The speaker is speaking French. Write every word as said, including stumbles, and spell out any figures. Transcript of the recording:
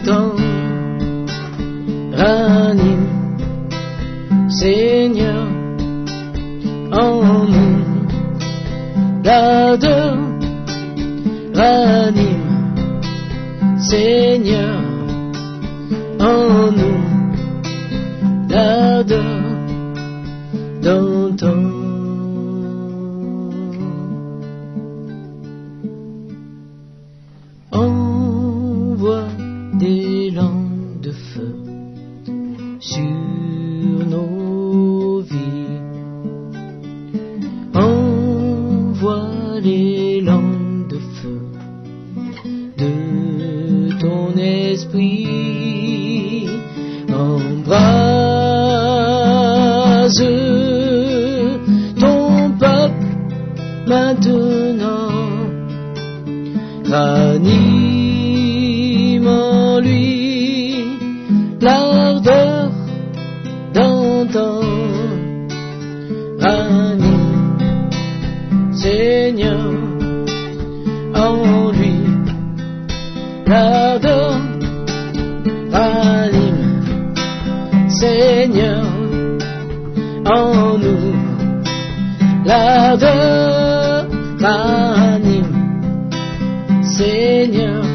temps. Ranime, Seigneur, en nous. Garde, ranime, Seigneur, en nous. Garde dans ton. Envoie des langues de feu sur nos vies. Envoie les langues de feu de ton esprit. Embrase ton peuple maintenant. Ranime en lui l'ardeur d'antan. Ranime, Seigneur, en lui l'ardeur. Ranime, Seigneur, en nous l'ardeur. Ranime, Seigneur,